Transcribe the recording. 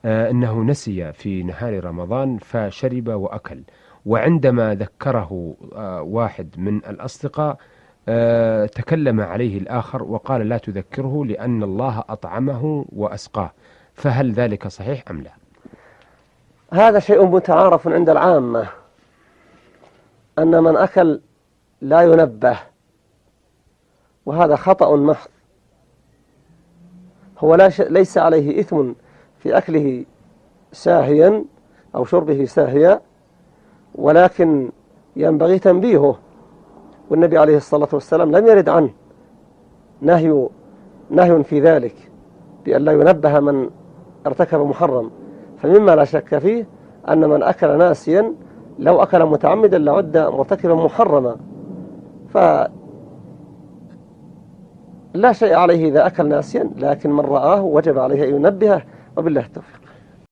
أنه نسي في نهار رمضان فشرب وأكل، وعندما ذكره واحد من الأصدقاء تكلم عليه الآخر وقال لا تذكره لأن الله أطعمه وأسقاه، فهل ذلك صحيح أم لا؟ هذا شيء متعارف عند العامة، أن من أكل لا ينبه، وهذا خطأ محض. هو ليس عليه إثم في أكله ساهيا أو شربه ساهيا، ولكن ينبغي تنبيهه، والنبي عليه الصلاة والسلام لم يرد عنه نهي في ذلك بأن لا ينبه من ارتكب محرم. فمما لا شك فيه أن من أكل ناسيا لو أكل متعمدا لعد مرتكبا محرما، فلا شيء عليه إذا أكل ناسيا، لكن من رآه وجب عليه أن ينبهه، وبالله التوفيق.